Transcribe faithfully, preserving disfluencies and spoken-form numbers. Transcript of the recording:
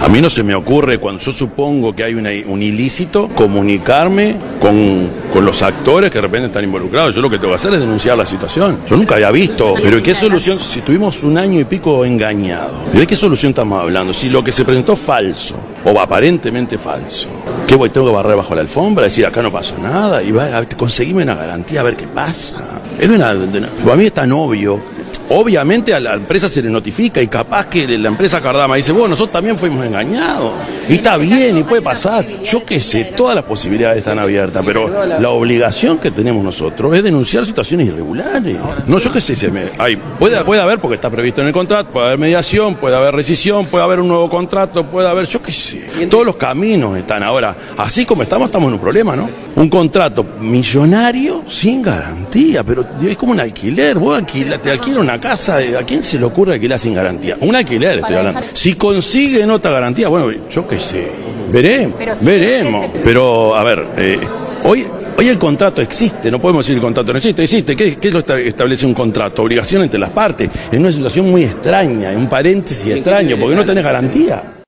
A mí no se me ocurre, cuando yo supongo que hay una, un ilícito, comunicarme con, con los actores que de repente están involucrados. Yo lo que tengo que hacer es denunciar la situación. Yo nunca había visto, pero ¿qué solución? Si tuvimos un año y pico engañados, ¿de qué solución estamos hablando? Si lo que se presentó es falso, o aparentemente falso, ¿qué voy? Tengo que barrer bajo la alfombra, decir acá no pasó nada, y va, conseguirme una garantía a ver qué pasa. Es de una, de una, para mí es tan obvio. Obviamente a la empresa se le notifica y capaz que la empresa Cardama dice, bueno, nosotros también fuimos engañados. Y está bien y puede pasar. Yo qué sé, todas las posibilidades están abiertas, pero la obligación que tenemos nosotros es denunciar situaciones irregulares. No, yo qué sé, se me, hay, puede, puede haber, porque está previsto en el contrato, puede haber mediación, puede haber rescisión, puede haber un nuevo contrato, puede haber, yo qué sé. Todos los caminos están ahora. Así como estamos, estamos en un problema, ¿no? Un contrato millonario sin garantía, pero es como un alquiler. Vos alquila, te alquilas una casa, ¿a quién se le ocurre alquilar sin garantía? Un alquiler, estoy hablando. Si consiguen otra garantía, bueno, yo qué sé, veremos, veremos. Pero, a ver, eh, hoy... Hoy el contrato existe, no podemos decir el contrato no existe, existe. ¿Qué, qué es lo que establece un contrato? Obligación entre las partes, en una situación muy extraña, en un paréntesis extraño, porque no tenés garantía.